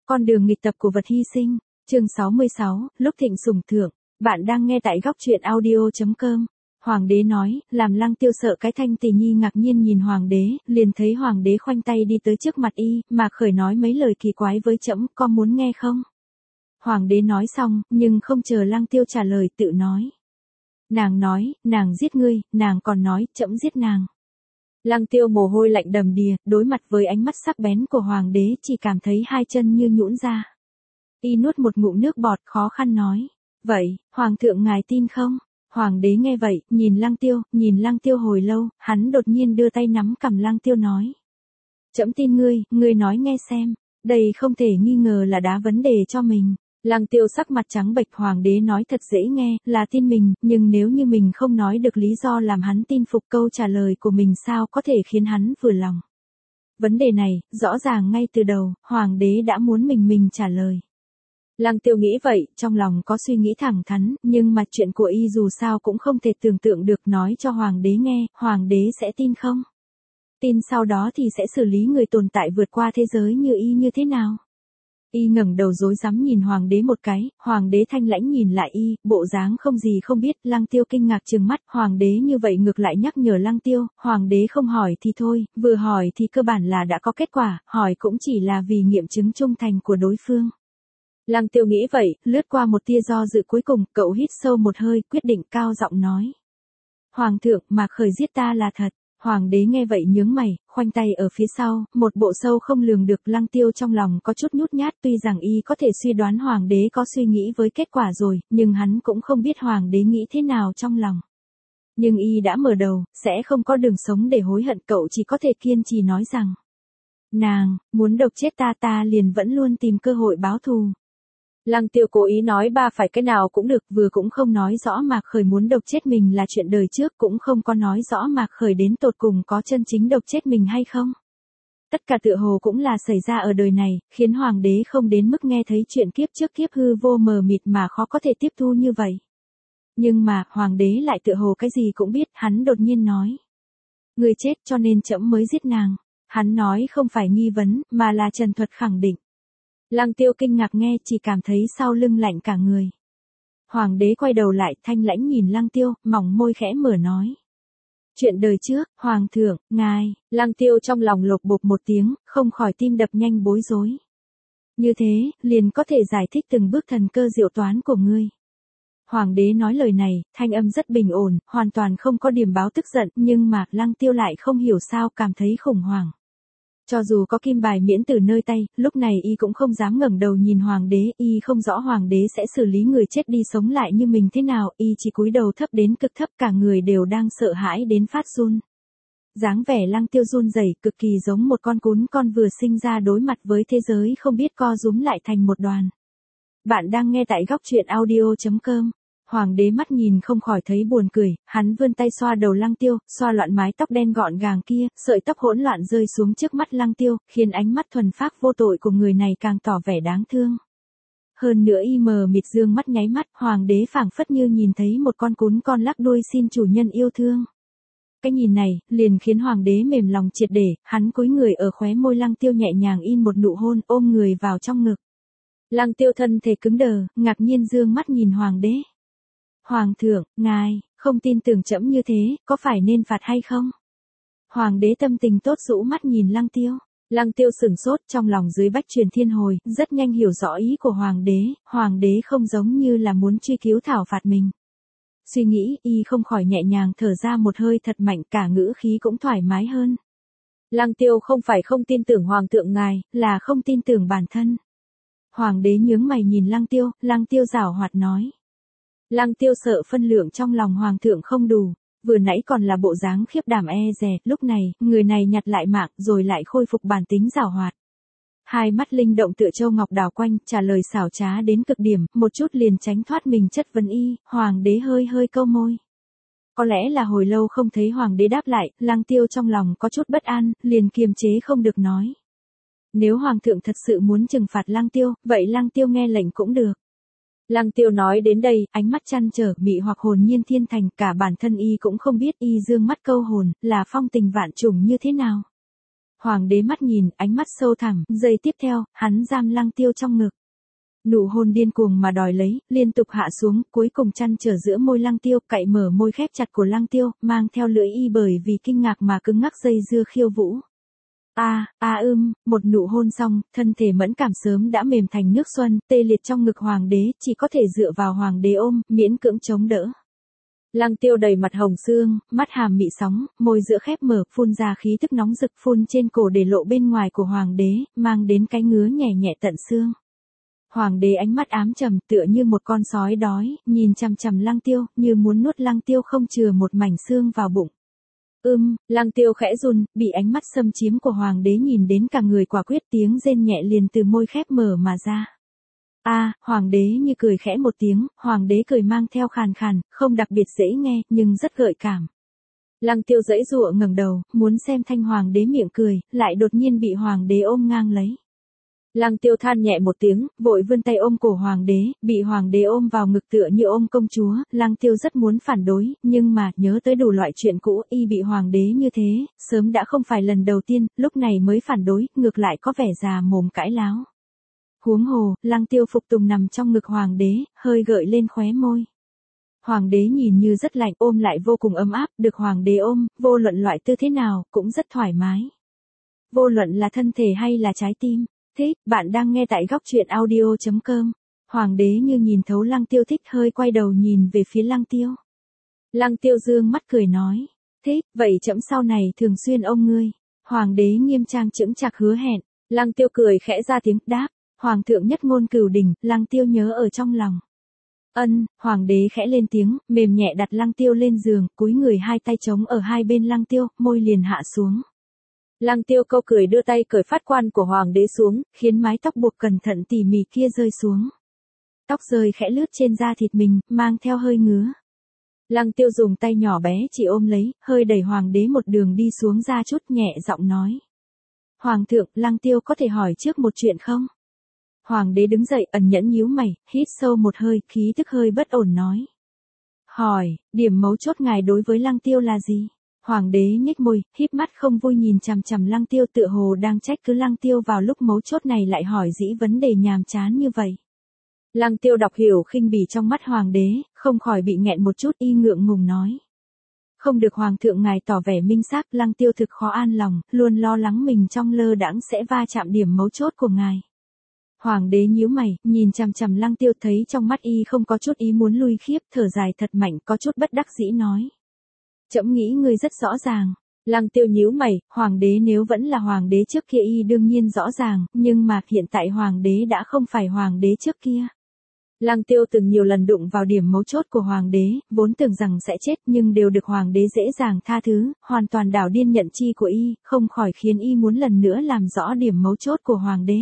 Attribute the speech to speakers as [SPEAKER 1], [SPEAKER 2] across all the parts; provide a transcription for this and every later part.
[SPEAKER 1] Con đường nghịch tập của vật hy sinh, chương 66, lúc thịnh sủng thượng. Bạn đang nghe tại góc truyện audio.com. Hoàng đế nói, làm Lăng Tiêu sợ cái. Thanh Tỷ Nhi ngạc nhiên nhìn hoàng đế, liền thấy hoàng đế khoanh tay đi tới trước mặt y, mà khởi nói mấy lời kỳ quái với trẫm, con muốn nghe không? Hoàng đế nói xong, nhưng không chờ Lăng Tiêu trả lời tự nói. Nàng nói, nàng giết ngươi, nàng còn nói, trẫm giết nàng. Lăng Tiêu mồ hôi lạnh đầm đìa, đối mặt với ánh mắt sắc bén của hoàng đế chỉ cảm thấy hai chân như nhũn ra. Y nuốt một ngụm nước bọt khó khăn nói. Vậy, hoàng thượng ngài tin không? Hoàng đế nghe vậy, nhìn Lăng Tiêu hồi lâu, hắn đột nhiên đưa tay nắm cằm Lăng Tiêu nói. Trẫm tin ngươi nói nghe xem, đây không thể nghi ngờ là đá vấn đề cho mình. Lăng Tiêu sắc mặt trắng bệch, hoàng đế nói thật dễ nghe, là tin mình, nhưng nếu như mình không nói được lý do làm hắn tin phục, câu trả lời của mình sao có thể khiến hắn vừa lòng. Vấn đề này, rõ ràng ngay từ đầu, hoàng đế đã muốn mình trả lời. Lăng Tiêu nghĩ vậy, trong lòng có suy nghĩ thẳng thắn, nhưng mà chuyện của y dù sao cũng không thể tưởng tượng được, nói cho hoàng đế nghe, hoàng đế sẽ tin không? Tin sau đó thì sẽ xử lý người tồn tại vượt qua thế giới như y như thế nào? Y ngẩng đầu rối rắm nhìn hoàng đế một cái, hoàng đế thanh lãnh nhìn lại y, bộ dáng không gì không biết. Lăng Tiêu kinh ngạc trừng mắt, hoàng đế như vậy ngược lại nhắc nhở Lăng Tiêu, hoàng đế không hỏi thì thôi, vừa hỏi thì cơ bản là đã có kết quả, hỏi cũng chỉ là vì nghiệm chứng trung thành của đối phương. Lăng Tiêu nghĩ vậy, lướt qua một tia do dự, cuối cùng, cậu hít sâu một hơi, quyết định cao giọng nói. Hoàng thượng, Mạc Khởi giết ta là thật. Hoàng đế nghe vậy nhướng mày, khoanh tay ở phía sau, một bộ sâu không lường được. Lăng Tiêu trong lòng có chút nhút nhát, tuy rằng y có thể suy đoán hoàng đế có suy nghĩ với kết quả rồi, nhưng hắn cũng không biết hoàng đế nghĩ thế nào trong lòng. Nhưng y đã mở đầu, sẽ không có đường sống để hối hận, cậu chỉ có thể kiên trì nói rằng. Nàng, muốn độc chết ta liền vẫn luôn tìm cơ hội báo thù. Lăng Tiêu cố ý nói ba phải cái nào cũng được, vừa cũng không nói rõ Mạc Khởi muốn độc chết mình là chuyện đời trước, cũng không có nói rõ Mạc Khởi đến tột cùng có chân chính độc chết mình hay không. Tất cả tựa hồ cũng là xảy ra ở đời này, khiến hoàng đế không đến mức nghe thấy chuyện kiếp trước kiếp hư vô mờ mịt mà khó có thể tiếp thu như vậy. Nhưng mà, hoàng đế lại tựa hồ cái gì cũng biết, hắn đột nhiên nói. Người chết cho nên trẫm mới giết nàng. Hắn nói không phải nghi vấn, mà là trần thuật khẳng định. Lăng Tiêu kinh ngạc nghe, chỉ cảm thấy sau lưng lạnh cả người. Hoàng đế quay đầu lại, thanh lãnh nhìn Lăng Tiêu, mỏng môi khẽ mở nói. Chuyện đời trước, hoàng thượng, ngài. Lăng Tiêu trong lòng lột bột một tiếng, không khỏi tim đập nhanh bối rối. Như thế, liền có thể giải thích từng bước thần cơ diệu toán của ngươi. Hoàng đế nói lời này, thanh âm rất bình ổn, hoàn toàn không có điểm báo tức giận, nhưng mà, Lăng Tiêu lại không hiểu sao cảm thấy khủng hoảng. Cho dù có kim bài miễn tử nơi tay, lúc này y cũng không dám ngẩng đầu nhìn hoàng đế, y không rõ hoàng đế sẽ xử lý người chết đi sống lại như mình thế nào, y chỉ cúi đầu thấp đến cực thấp, cả người đều đang sợ hãi đến phát run. Dáng vẻ Lăng Tiêu run rẩy, cực kỳ giống một con cún con vừa sinh ra đối mặt với thế giới không biết co rúm lại thành một đoàn. Bạn đang nghe tại góc truyện audio.com. Hoàng đế mắt nhìn không khỏi thấy buồn cười, hắn vươn tay xoa đầu Lăng Tiêu, xoa loạn mái tóc đen gọn gàng kia, sợi tóc hỗn loạn rơi xuống trước mắt Lăng Tiêu, khiến ánh mắt thuần phác vô tội của người này càng tỏ vẻ đáng thương. Hơn nữa y mờ mịt dương mắt nháy mắt, hoàng đế phảng phất như nhìn thấy một con cún con lắc đuôi xin chủ nhân yêu thương. Cái nhìn này, liền khiến hoàng đế mềm lòng triệt để, hắn cúi người ở khóe môi Lăng Tiêu nhẹ nhàng in một nụ hôn, ôm người vào trong ngực. Lăng Tiêu thân thể cứng đờ, ngạc nhiên dương mắt nhìn hoàng đế. Hoàng thượng, ngài, không tin tưởng trẫm như thế, có phải nên phạt hay không? Hoàng đế tâm tình tốt rũ mắt nhìn Lăng Tiêu. Lăng Tiêu sửng sốt, trong lòng dưới bách truyền thiên hồi, rất nhanh hiểu rõ ý của hoàng đế không giống như là muốn truy cứu thảo phạt mình. Suy nghĩ, y không khỏi nhẹ nhàng thở ra một hơi thật mạnh, cả ngữ khí cũng thoải mái hơn. Lăng Tiêu không phải không tin tưởng hoàng thượng ngài, là không tin tưởng bản thân. Hoàng đế nhướng mày nhìn Lăng Tiêu giảo hoạt nói. Lăng Tiêu sợ phân lượng trong lòng hoàng thượng không đủ, vừa nãy còn là bộ dáng khiếp đảm e dè, lúc này, người này nhặt lại mạng rồi lại khôi phục bản tính giảo hoạt. Hai mắt linh động tựa châu ngọc đào quanh, trả lời xảo trá đến cực điểm, một chút liền tránh thoát mình chất vấn y, hoàng đế hơi câu môi. Có lẽ là hồi lâu không thấy hoàng đế đáp lại, Lăng Tiêu trong lòng có chút bất an, liền kiềm chế không được nói. Nếu hoàng thượng thật sự muốn trừng phạt Lăng Tiêu, vậy Lăng Tiêu nghe lệnh cũng được. Lăng Tiêu nói đến đây, ánh mắt trăn trở, mị hoặc hồn nhiên thiên thành, cả bản thân y cũng không biết y dương mắt câu hồn, là phong tình vạn trùng như thế nào. Hoàng đế mắt nhìn, ánh mắt sâu thẳm, giây tiếp theo, hắn giam Lăng Tiêu trong ngực. Nụ hôn điên cuồng mà đòi lấy, liên tục hạ xuống, cuối cùng chăn trở giữa môi Lăng Tiêu, cạy mở môi khép chặt của Lăng Tiêu, mang theo lưỡi y bởi vì kinh ngạc mà cứng ngắc dây dưa khiêu vũ. Một nụ hôn xong, thân thể mẫn cảm sớm đã mềm thành nước xuân, tê liệt trong ngực hoàng đế, chỉ có thể dựa vào hoàng đế ôm, miễn cưỡng chống đỡ. Lăng Tiêu đầy mặt hồng xương, mắt hàm mị sóng, môi giữa khép mở, phun ra khí tức nóng rực phun trên cổ để lộ bên ngoài của hoàng đế, mang đến cái ngứa nhẹ nhẹ tận xương. Hoàng đế ánh mắt ám trầm tựa như một con sói đói, nhìn chằm chằm Lăng Tiêu, như muốn nuốt Lăng Tiêu không chừa một mảnh xương vào bụng. Lăng Tiêu khẽ run, bị ánh mắt xâm chiếm của hoàng đế nhìn đến cả người quả quyết, tiếng rên nhẹ liền từ môi khép mở mà ra. Hoàng đế như cười khẽ một tiếng, hoàng đế cười mang theo khàn khàn, không đặc biệt dễ nghe, nhưng rất gợi cảm. Lăng Tiêu giãy giụa ngẩng đầu, muốn xem thanh hoàng đế miệng cười, lại đột nhiên bị hoàng đế ôm ngang lấy. Lăng Tiêu than nhẹ một tiếng, vội vươn tay ôm cổ hoàng đế, bị hoàng đế ôm vào ngực tựa như ôm công chúa, Lăng Tiêu rất muốn phản đối, nhưng mà, nhớ tới đủ loại chuyện cũ, y bị hoàng đế như thế, sớm đã không phải lần đầu tiên, lúc này mới phản đối, ngược lại có vẻ già mồm cãi láo. Huống hồ, Lăng Tiêu phục tùng nằm trong ngực hoàng đế, hơi gợi lên khóe môi. Hoàng đế nhìn như rất lạnh, ôm lại vô cùng ấm áp, được hoàng đế ôm, vô luận loại tư thế nào, cũng rất thoải mái. Vô luận là thân thể hay là trái tim. Bạn đang nghe tại góc truyện audio.com. Hoàng đế như nhìn thấu Lăng Tiêu thích hơi quay đầu nhìn về phía Lăng Tiêu. Lăng Tiêu dương mắt cười nói. Vậy trẫm sau này thường xuyên ôm ngươi. Hoàng đế nghiêm trang chững chạc hứa hẹn. Lăng Tiêu cười khẽ ra tiếng đáp. Hoàng thượng nhất ngôn cửu đỉnh, Lăng Tiêu nhớ ở trong lòng. Hoàng đế khẽ lên tiếng, mềm nhẹ đặt Lăng Tiêu lên giường, cúi người hai tay chống ở hai bên Lăng Tiêu, môi liền hạ xuống. Lăng Tiêu câu cười đưa tay cởi phát quan của hoàng đế xuống, khiến mái tóc buộc cẩn thận tỉ mỉ kia rơi xuống. Tóc rơi khẽ lướt trên da thịt mình, mang theo hơi ngứa. Lăng Tiêu dùng tay nhỏ bé chỉ ôm lấy, hơi đẩy hoàng đế một đường đi xuống ra chút, nhẹ giọng nói. Hoàng thượng, Lăng Tiêu có thể hỏi trước một chuyện không? Hoàng đế đứng dậy, ẩn nhẫn nhíu mày, hít sâu một hơi, khí tức hơi bất ổn nói. Hỏi, điểm mấu chốt ngài đối với Lăng Tiêu là gì? Hoàng đế nhếch môi, híp mắt không vui nhìn chằm chằm Lăng Tiêu, tựa hồ đang trách cứ Lăng Tiêu vào lúc mấu chốt này lại hỏi dĩ vấn đề nhàm chán như vậy. Lăng Tiêu đọc hiểu khinh bỉ trong mắt hoàng đế, không khỏi bị nghẹn một chút, y ngượng ngùng nói. Không được hoàng thượng ngài tỏ vẻ minh xác, Lăng Tiêu thực khó an lòng, luôn lo lắng mình trong lơ đãng sẽ va chạm điểm mấu chốt của ngài. Hoàng đế nhíu mày, nhìn chằm chằm Lăng Tiêu, thấy trong mắt y không có chút ý muốn lui khiếp, thở dài thật mạnh, có chút bất đắc dĩ nói. Trẫm nghĩ ngươi rất rõ ràng. Lăng Tiêu nhíu mày, hoàng đế nếu vẫn là hoàng đế trước kia y đương nhiên rõ ràng, nhưng mà hiện tại hoàng đế đã không phải hoàng đế trước kia. Lăng Tiêu từng nhiều lần đụng vào điểm mấu chốt của hoàng đế, vốn tưởng rằng sẽ chết nhưng đều được hoàng đế dễ dàng tha thứ, hoàn toàn đảo điên nhận chi của y, không khỏi khiến y muốn lần nữa làm rõ điểm mấu chốt của hoàng đế.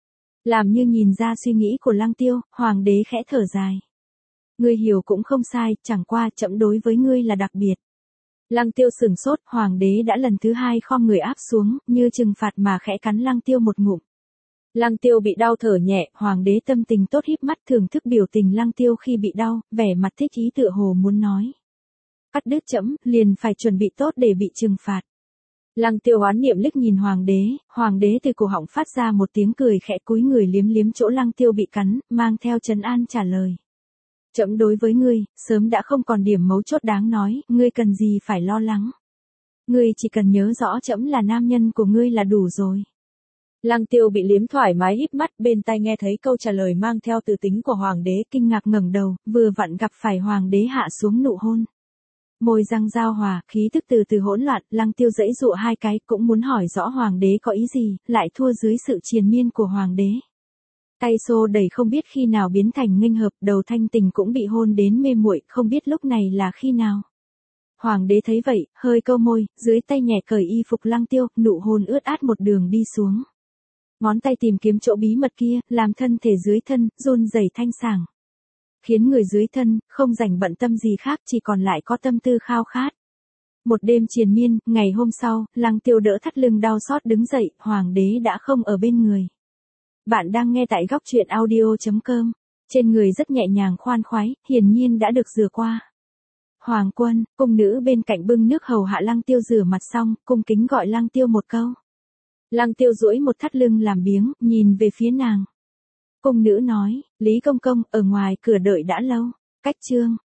[SPEAKER 1] Làm như nhìn ra suy nghĩ của Lăng Tiêu, hoàng đế khẽ thở dài. Ngươi hiểu cũng không sai, chẳng qua trẫm đối với ngươi là đặc biệt. Lăng Tiêu sửng sốt, hoàng đế đã lần thứ hai khom người áp xuống, như trừng phạt mà khẽ cắn Lăng Tiêu một ngụm. Lăng Tiêu bị đau thở nhẹ, hoàng đế tâm tình tốt híp mắt thưởng thức biểu tình Lăng Tiêu khi bị đau, vẻ mặt thích ý tựa hồ muốn nói. Cắt đứt trẫm, liền phải chuẩn bị tốt để bị trừng phạt. Lăng Tiêu oán niệm liếc nhìn hoàng đế từ cổ họng phát ra một tiếng cười khẽ, cúi người liếm liếm chỗ Lăng Tiêu bị cắn, mang theo trấn an trả lời. Trẫm đối với ngươi, sớm đã không còn điểm mấu chốt đáng nói, ngươi cần gì phải lo lắng. Ngươi chỉ cần nhớ rõ trẫm là nam nhân của ngươi là đủ rồi. Lăng Tiêu bị liếm thoải mái híp mắt, bên tai nghe thấy câu trả lời mang theo từ tính của hoàng đế, kinh ngạc ngẩng đầu, vừa vặn gặp phải hoàng đế hạ xuống nụ hôn. Môi răng giao hòa, khí tức từ từ hỗn loạn, Lăng Tiêu giãy giụa hai cái, cũng muốn hỏi rõ hoàng đế có ý gì, lại thua dưới sự triền miên của hoàng đế. Tay xô đẩy không biết khi nào biến thành nghênh hợp, đầu thanh tình cũng bị hôn đến mê muội, không biết lúc này là khi nào. Hoàng đế thấy vậy, hơi cau môi, dưới tay nhẹ cởi y phục Lăng Tiêu, nụ hôn ướt át một đường đi xuống. Ngón tay tìm kiếm chỗ bí mật kia, làm thân thể dưới thân, run rẩy thanh sảng. Khiến người dưới thân, không rảnh bận tâm gì khác, chỉ còn lại có tâm tư khao khát. Một đêm triền miên, ngày hôm sau, Lăng Tiêu đỡ thắt lưng đau xót đứng dậy, hoàng đế đã không ở bên người. Bạn đang nghe tại góc truyện audio.com. Trên người rất nhẹ nhàng khoan khoái, hiển nhiên đã được rửa qua. Hoàng quân, cung nữ bên cạnh bưng nước hầu hạ Lăng Tiêu rửa mặt xong, cung kính gọi Lăng Tiêu một câu. Lăng Tiêu duỗi một thắt lưng làm biếng, nhìn về phía nàng. Cung nữ nói, Lý công công, ở ngoài cửa đợi đã lâu. Cách chương